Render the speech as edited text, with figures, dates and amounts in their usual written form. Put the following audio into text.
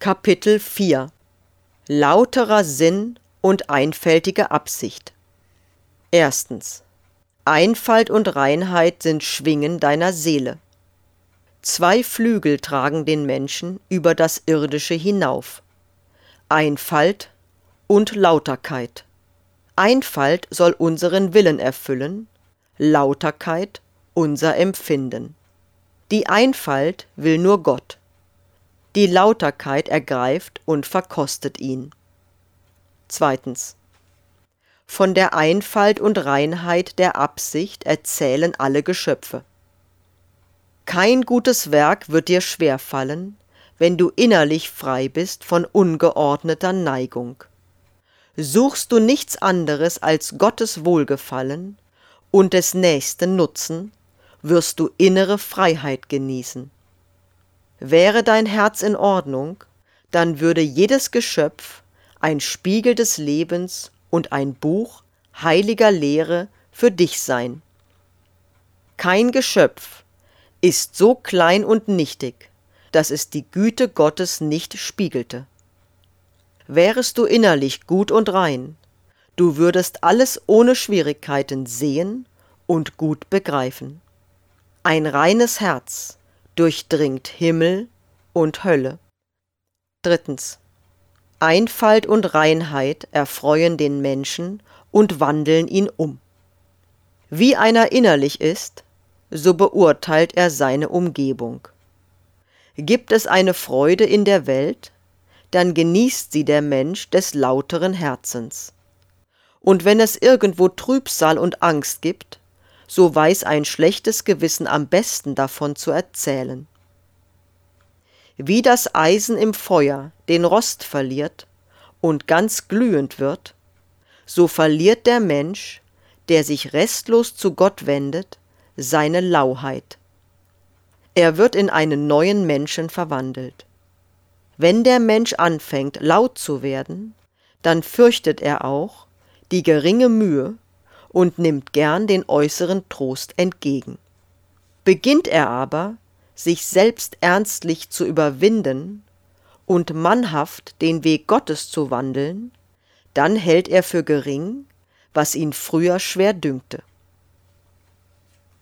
Kapitel 4 Lauterer Sinn und einfältige Absicht. Erstens. Einfalt und Reinheit sind Schwingen deiner Seele. 2 Flügel tragen den Menschen über das Irdische hinauf: Einfalt und Lauterkeit. Einfalt soll unseren Willen erfüllen, Lauterkeit unser Empfinden. Die Einfalt will nur Gott. Die Lauterkeit ergreift und verkostet ihn. Zweitens. Von der Einfalt und Reinheit der Absicht erzählen alle Geschöpfe. Kein gutes Werk wird dir schwerfallen, wenn du innerlich frei bist von ungeordneter Neigung. Suchst du nichts anderes als Gottes Wohlgefallen und des Nächsten Nutzen, wirst du innere Freiheit genießen. Wäre dein Herz in Ordnung, dann würde jedes Geschöpf ein Spiegel des Lebens und ein Buch heiliger Lehre für dich sein. Kein Geschöpf ist so klein und nichtig, dass es die Güte Gottes nicht spiegelte. Wärest du innerlich gut und rein, du würdest alles ohne Schwierigkeiten sehen und gut begreifen. Ein reines Herz durchdringt Himmel und Hölle. Drittens. Einfalt und Reinheit erfreuen den Menschen und wandeln ihn um. Wie einer innerlich ist, so beurteilt er seine Umgebung. Gibt es eine Freude in der Welt, dann genießt sie der Mensch des lauteren Herzens. Und wenn es irgendwo Trübsal und Angst gibt, so weiß ein schlechtes Gewissen am besten davon zu erzählen. Wie das Eisen im Feuer den Rost verliert und ganz glühend wird, so verliert der Mensch, der sich restlos zu Gott wendet, seine Lauheit. Er wird in einen neuen Menschen verwandelt. Wenn der Mensch anfängt, laut zu werden, dann fürchtet er auch die geringe Mühe und nimmt gern den äußeren Trost entgegen. Beginnt er aber, sich selbst ernstlich zu überwinden und mannhaft den Weg Gottes zu wandeln, dann hält er für gering, was ihn früher schwer dünkte.